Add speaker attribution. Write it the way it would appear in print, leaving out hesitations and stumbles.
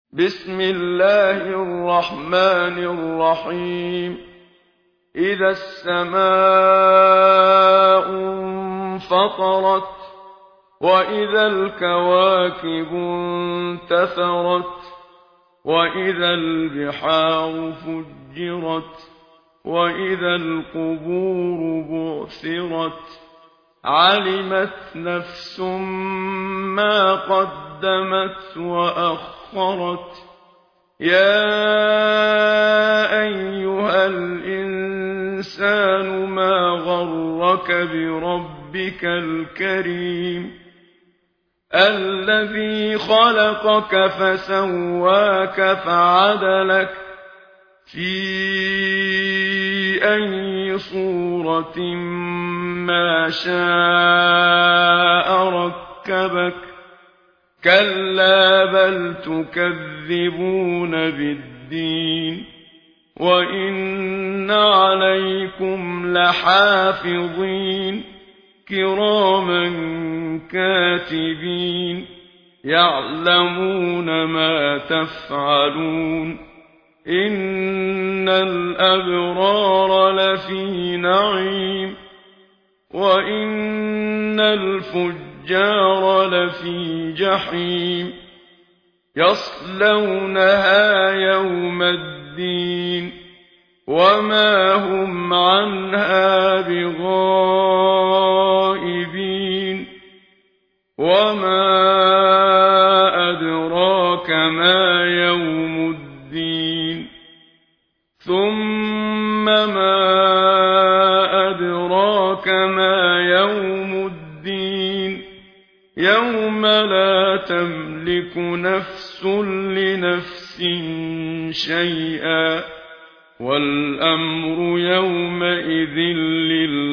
Speaker 1: بسم الله الرحمن الرحيم إذا السماء انفطرت وإذا الكواكب انتثرت وإذا البحار فجرت وإذا القبور بعثرت علمت نفس ما قدمت وأخرت يا أيها الإنسان ما غرك بربك الكريم الذي خلقك فسواك فعدلك في أي صورة ما شاء ركبك كلا بل تكذبون بالدين وإن عليكم لحافظين كراما كاتبين يعلمون ما تفعلون إن الأبرار لفي نعيم وإن الفجار لفي جحيم يصلونها يوم الدين وما هم عنها بغائبين وما أدراك ما يوم الدين ثم ما أدراك ما يوم الدين يوم لا تملك نفس لنفس شيئا والأمر يومئذ لله